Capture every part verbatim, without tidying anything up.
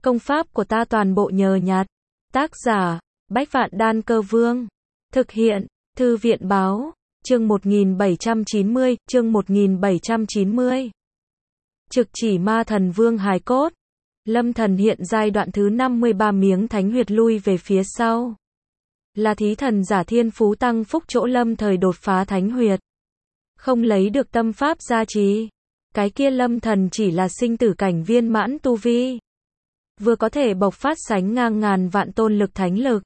Công pháp của ta toàn bộ nhờ nhặt. Tác giả, Bách Vạn Đan Cơ Vương. Thực hiện, Thư viện báo, chương một nghìn bảy trăm chín mươi, chương một nghìn bảy trăm chín mươi. Trực chỉ ma thần vương hài cốt. Lâm thần hiện giai đoạn thứ năm mươi ba miếng thánh huyệt lui về phía sau. Là thí thần giả thiên phú tăng phúc chỗ lâm thời đột phá thánh huyệt. Không lấy được tâm pháp gia trì. Cái kia lâm thần chỉ là sinh tử cảnh viên mãn tu vi. Vừa có thể bộc phát sánh ngang ngàn vạn tôn lực thánh lực.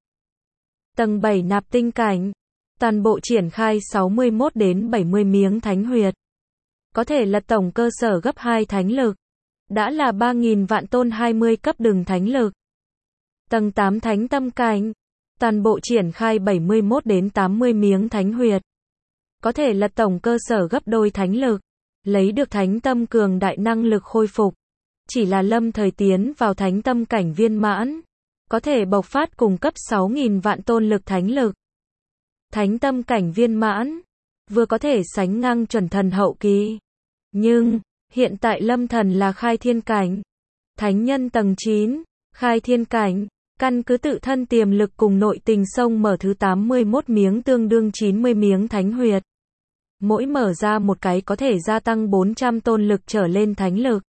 Tầng bảy nạp tinh cảnh. Toàn bộ triển khai sáu mươi mốt đến bảy mươi miếng thánh huyệt. Có thể lật tổng cơ sở gấp hai thánh lực. Đã là ba nghìn vạn tôn hai mươi cấp đường thánh lực. Tầng tám thánh tâm cảnh. Toàn bộ triển khai bảy mươi mốt đến tám mươi miếng thánh huyệt. Có thể lật tổng cơ sở gấp đôi thánh lực. Lấy được thánh tâm cường đại năng lực khôi phục. Chỉ là lâm thời tiến vào thánh tâm cảnh viên mãn. Có thể bộc phát cùng cấp sáu nghìn vạn tôn lực thánh lực. Thánh tâm cảnh viên mãn. Vừa có thể sánh ngang chuẩn thần hậu kỳ. Nhưng, hiện tại lâm thần là khai thiên cảnh. Thánh nhân tầng chín, khai thiên cảnh. Căn cứ tự thân tiềm lực cùng nội tình sông mở thứ tám mươi mốt miếng tương đương chín mươi miếng thánh huyệt. Mỗi mở ra một cái có thể gia tăng bốn trăm tôn lực trở lên thánh lực.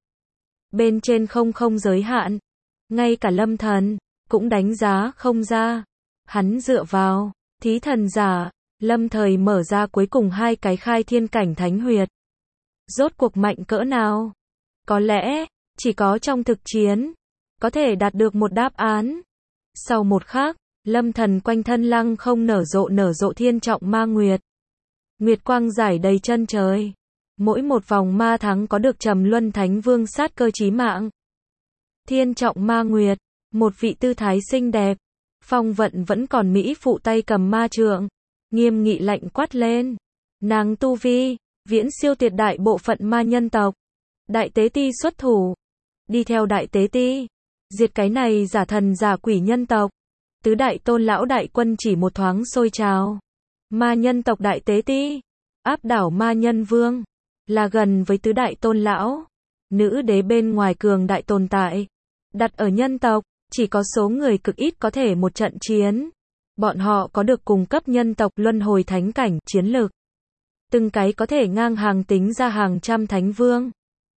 Bên trên không không giới hạn. Ngay cả lâm thần, cũng đánh giá không ra. Hắn dựa vào, thí thần giả, lâm thời mở ra cuối cùng hai cái khai thiên cảnh thánh huyệt. Rốt cuộc mạnh cỡ nào? Có lẽ, chỉ có trong thực chiến, có thể đạt được một đáp án. Sau một khắc, lâm thần quanh thân lăng không nở rộ nở rộ thiên trọng ma nguyệt. Nguyệt quang rải đầy chân trời. Mỗi một vòng ma thắng có được trầm luân thánh vương sát cơ chí mạng. Thiên trọng ma nguyệt, một vị tư thái xinh đẹp. Phong vận vẫn còn mỹ phụ tay cầm ma trượng. Nghiêm nghị lạnh quát lên. Nàng tu vi, viễn siêu tuyệt đại bộ phận ma nhân tộc. Đại tế ti xuất thủ. Đi theo đại tế ti. Diệt cái này giả thần giả quỷ nhân tộc. Tứ đại tôn lão đại quân chỉ một thoáng sôi trào. Ma nhân tộc đại tế ti. Áp đảo ma nhân vương. Là gần với tứ đại tôn lão. Nữ đế bên ngoài cường đại tồn tại. Đặt ở nhân tộc, chỉ có số người cực ít có thể một trận chiến. Bọn họ có được cùng cấp nhân tộc luân hồi thánh cảnh chiến lực. Từng cái có thể ngang hàng tính ra hàng trăm thánh vương.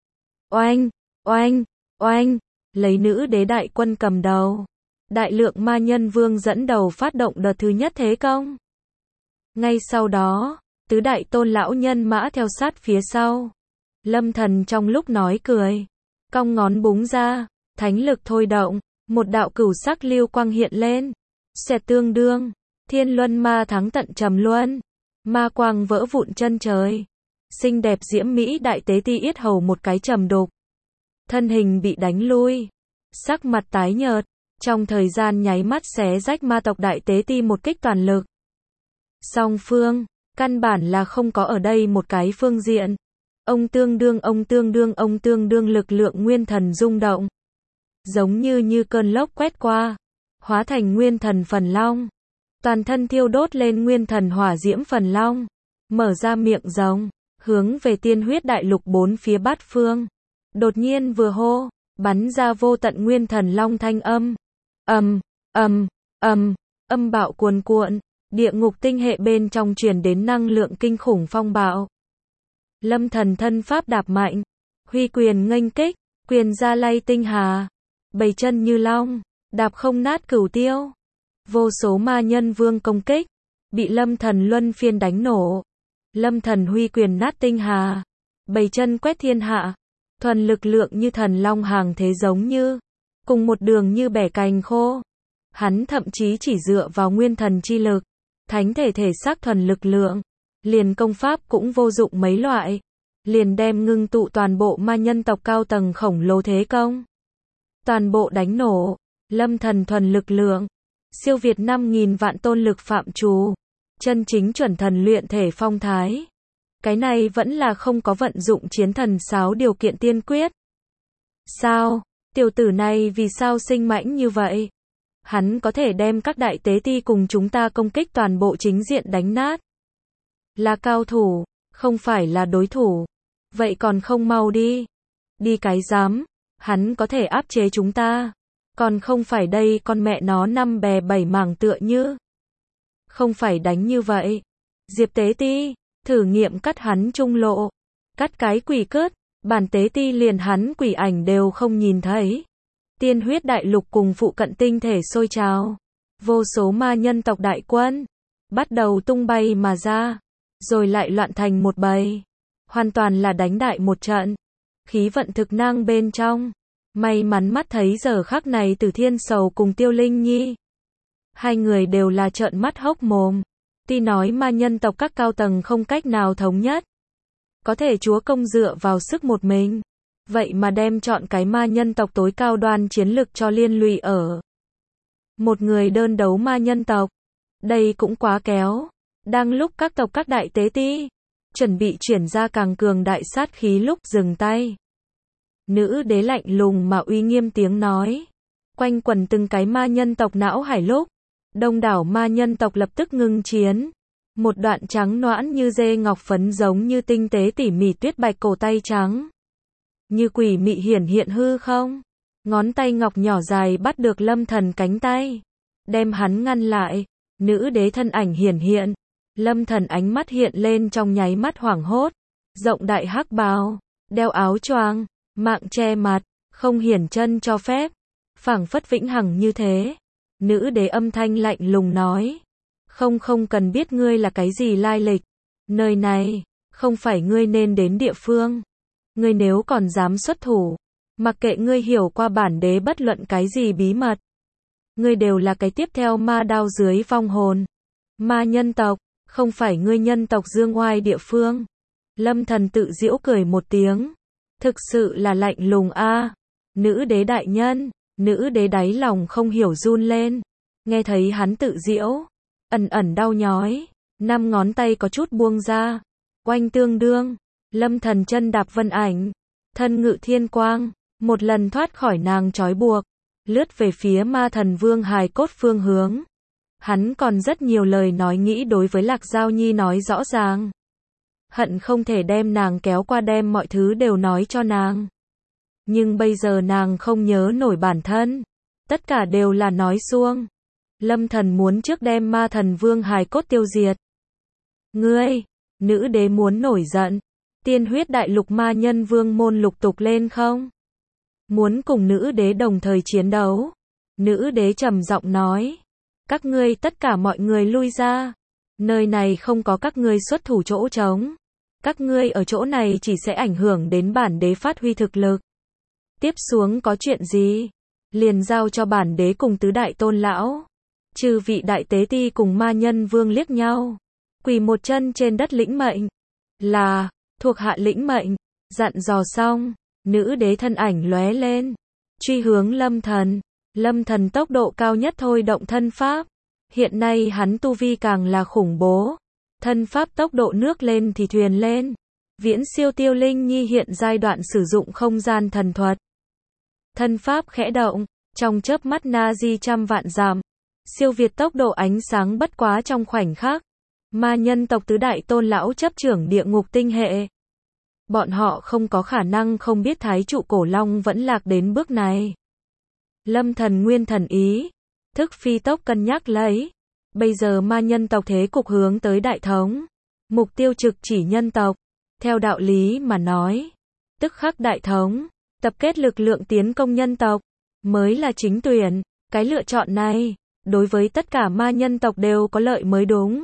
Oanh, oanh, oanh, lấy nữ đế đại quân cầm đầu. Đại lượng ma nhân vương dẫn đầu phát động đợt thứ nhất thế công. Ngay sau đó, tứ đại tôn lão nhân mã theo sát phía sau. Lâm thần trong lúc nói cười, cong ngón búng ra, thánh lực thôi động, một đạo cửu sắc lưu quang hiện lên. Xẹt tương đương, thiên luân ma thắng tận trầm luân. Ma quang vỡ vụn chân trời. Xinh đẹp diễm mỹ đại tế ti yết hầu một cái trầm đục. Thân hình bị đánh lui. Sắc mặt tái nhợt. Trong thời gian nháy mắt xé rách ma tộc đại tế ti một kích toàn lực. Song phương, căn bản là không có ở đây một cái phương diện. Ông tương đương ông tương đương ông tương đương lực lượng nguyên thần rung động. Giống như như cơn lốc quét qua. Hóa thành nguyên thần phần long. Toàn thân thiêu đốt lên nguyên thần hỏa diễm phần long. Mở ra miệng rồng. Hướng về tiên huyết đại lục bốn phía bát phương. Đột nhiên vừa hô. Bắn ra vô tận nguyên thần long thanh âm. Ầm, ầm, ầm, âm bạo cuồn cuộn. Địa ngục tinh hệ bên trong truyền đến năng lượng kinh khủng phong bạo. Lâm thần thân pháp đạp mạnh. Huy quyền nghênh kích. Quyền ra lay tinh hà. Bảy chân như long. Đạp không nát cửu tiêu. Vô số ma nhân vương công kích. Bị lâm thần luân phiên đánh nổ. Lâm thần huy quyền nát tinh hà. Bảy chân quét thiên hạ. Thuần lực lượng như thần long hàng thế giống như. Cùng một đường như bẻ cành khô. Hắn thậm chí chỉ dựa vào nguyên thần chi lực. Thánh thể thể xác thuần lực lượng. Liền công pháp cũng vô dụng mấy loại. Liền đem ngưng tụ toàn bộ ma nhân tộc cao tầng khổng lồ thế công. Toàn bộ đánh nổ. Lâm thần thuần lực lượng. Siêu việt năm nghìn vạn tôn lực phạm trù. Chân chính chuẩn thần luyện thể phong thái. Cái này vẫn là không có vận dụng chiến thần sáo điều kiện tiên quyết. Sao? Tiểu tử này vì sao sinh mãnh như vậy? Hắn có thể đem các đại tế ti cùng chúng ta công kích toàn bộ chính diện đánh nát. Là cao thủ, không phải là đối thủ. Vậy còn không mau đi. Đi cái dám, hắn có thể áp chế chúng ta. Còn không phải đây con mẹ nó năm bè bảy mảng tựa như. Không phải đánh như vậy. Diệp Tế Ti, thử nghiệm cắt hắn trung lộ. Cắt cái quỷ cớt, bản Tế Ti liền hắn quỷ ảnh đều không nhìn thấy. Tiên huyết đại lục cùng phụ cận tinh thể sôi trào. Vô số ma nhân tộc đại quân bắt đầu tung bay mà ra, rồi lại loạn thành một bầy. Hoàn toàn là đánh đại một trận. Khí vận thực năng bên trong. May mắn mắt thấy giờ khắc này Từ Thiên Sầu cùng Tiêu Linh Nhi. Hai người đều là trợn mắt hốc mồm. Tuy nói ma nhân tộc các cao tầng không cách nào thống nhất. Có thể chúa công dựa vào sức một mình. Vậy mà đem chọn cái ma nhân tộc tối cao đoan chiến lực cho liên lụy ở. Một người đơn đấu ma nhân tộc. Đây cũng quá kéo. Đang lúc các tộc các đại tế ti chuẩn bị chuyển ra càng cường đại sát khí lúc dừng tay. Nữ đế lạnh lùng mà uy nghiêm tiếng nói. Quanh quần từng cái ma nhân tộc não hải lúc. Đông đảo ma nhân tộc lập tức ngưng chiến. Một đoạn trắng noãn như dê ngọc phấn giống như tinh tế tỉ mỉ tuyết bạch cổ tay trắng. Như quỷ mị hiển hiện hư không. Ngón tay ngọc nhỏ dài bắt được Lâm Thần cánh tay. Đem hắn ngăn lại. Nữ đế thân ảnh hiển hiện. Lâm Thần ánh mắt hiện lên trong nháy mắt hoảng hốt. Rộng đại hắc bào. Đeo áo choàng. Mạng che mặt. Không hiển chân cho phép. Phảng phất vĩnh hằng như thế. Nữ đế âm thanh lạnh lùng nói. Không không cần biết ngươi là cái gì lai lịch. Nơi này. Không phải ngươi nên đến địa phương. Ngươi nếu còn dám xuất thủ. Mặc kệ ngươi hiểu qua bản đế bất luận cái gì bí mật. Ngươi đều là cái tiếp theo ma đao dưới vong hồn. Ma nhân tộc. Không phải ngươi nhân tộc dương oai địa phương. Lâm Thần tự giễu cười một tiếng. Thực sự là lạnh lùng a. Nữ đế đại nhân. Nữ đế đáy lòng không hiểu run lên. Nghe thấy hắn tự giễu. Ẩn ẩn đau nhói. Năm ngón tay có chút buông ra. Oanh tương đương. Lâm Thần chân đạp vân ảnh. Thân ngự thiên quang. Một lần thoát khỏi nàng trói buộc. Lướt về phía ma thần vương hài cốt phương hướng. Hắn còn rất nhiều lời nói nghĩ đối với Lạc Giao Nhi nói rõ ràng. Hận không thể đem nàng kéo qua đem mọi thứ đều nói cho nàng. Nhưng bây giờ nàng không nhớ nổi bản thân. Tất cả đều là nói suông. Lâm Thần muốn trước đem ma thần vương hài cốt tiêu diệt. Ngươi, nữ đế muốn nổi giận. Tiên huyết đại lục ma nhân vương môn lục tục lên không? Muốn cùng nữ đế đồng thời chiến đấu. Nữ đế trầm giọng nói. Các ngươi tất cả mọi người lui ra. Nơi này không có các ngươi xuất thủ chỗ trống. Các ngươi ở chỗ này chỉ sẽ ảnh hưởng đến bản đế phát huy thực lực. Tiếp xuống có chuyện gì? Liền giao cho bản đế cùng tứ đại tôn lão. Chư vị đại tế ti cùng ma nhân vương liếc nhau. Quỳ một chân trên đất lĩnh mệnh. Là, thuộc hạ lĩnh mệnh. Dặn dò xong. Nữ đế thân ảnh lóe lên. Truy hướng Lâm Thần. Lâm Thần tốc độ cao nhất thôi động thân pháp. Hiện nay hắn tu vi càng là khủng bố. Thân pháp tốc độ nước lên thì thuyền lên. Viễn siêu Tiêu Linh Nhi hiện giai đoạn sử dụng không gian thần thuật. Thân pháp khẽ động. Trong chớp mắt na di trăm vạn dặm. Siêu việt tốc độ ánh sáng bất quá trong khoảnh khắc. Ma nhân tộc tứ đại tôn lão chấp trưởng địa ngục tinh hệ. Bọn họ không có khả năng không biết thái trụ cổ long vẫn lạc đến bước này. Lâm Thần nguyên thần ý. Thức phi tốc cân nhắc lấy. Bây giờ ma nhân tộc thế cục hướng tới đại thống. Mục tiêu trực chỉ nhân tộc. Theo đạo lý mà nói. Tức khắc đại thống. Tập kết lực lượng tiến công nhân tộc. Mới là chính tuyển. Cái lựa chọn này. Đối với tất cả ma nhân tộc đều có lợi mới đúng.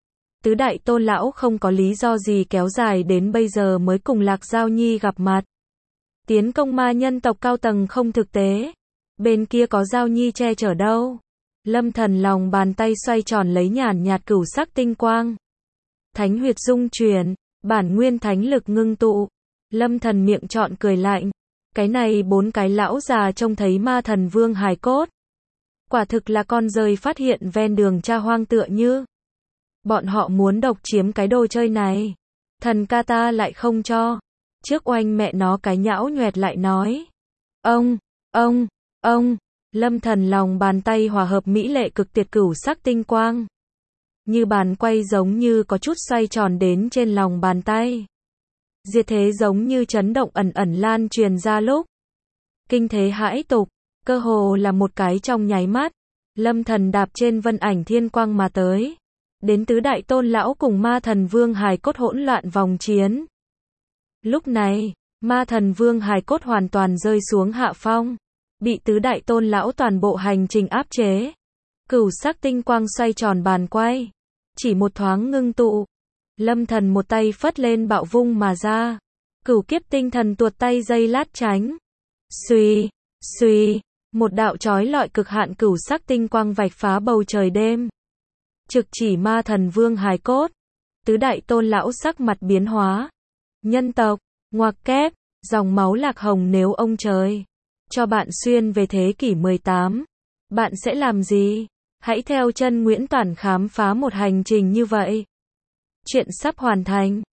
Tứ đại tôn lão không có lý do gì kéo dài đến bây giờ mới cùng Lạc Giao Nhi gặp mặt. Tiến công ma nhân tộc cao tầng không thực tế. Bên kia có Giao Nhi che chở đâu. Lâm Thần lòng bàn tay xoay tròn lấy nhàn nhạt cửu sắc tinh quang. Thánh huyệt dung chuyển, bản nguyên thánh lực ngưng tụ. Lâm Thần miệng trọn cười lạnh. Cái này bốn cái lão già trông thấy ma thần vương hài cốt. Quả thực là con rơi phát hiện ven đường cha hoang tựa như. Bọn họ muốn độc chiếm cái đồ chơi này. Thần ca ta lại không cho. Trước oanh mẹ nó cái nhão nhoẹt lại nói. Ông, ông, ông. Lâm Thần lòng bàn tay hòa hợp mỹ lệ cực tuyệt cửu sắc tinh quang. Như bàn quay giống như có chút xoay tròn đến trên lòng bàn tay. Diệt thế giống như chấn động ẩn ẩn lan truyền ra lúc. Kinh thế hãi tục. Cơ hồ là một cái trong nháy mắt, Lâm Thần đạp trên vân ảnh thiên quang mà tới. Đến tứ đại tôn lão cùng ma thần vương hài cốt hỗn loạn vòng chiến. Lúc này, ma thần vương hài cốt hoàn toàn rơi xuống hạ phong, bị tứ đại tôn lão toàn bộ hành trình áp chế. Cửu sắc tinh quang xoay tròn bàn quay, chỉ một thoáng ngưng tụ. Lâm Thần một tay phất lên bạo vung mà ra. Cửu kiếp tinh thần tuột tay dây lát tránh. Xuy, xuy, một đạo chói lọi cực hạn cửu sắc tinh quang vạch phá bầu trời đêm. Trực chỉ ma thần vương hài cốt. Tứ đại tôn lão sắc mặt biến hóa. Nhân tộc, ngoặc kép, dòng máu lạc hồng, nếu ông trời cho bạn xuyên về thế kỷ mười tám, bạn sẽ làm gì? Hãy theo chân Nguyễn Toản khám phá một hành trình như vậy. Chuyện sắp hoàn thành.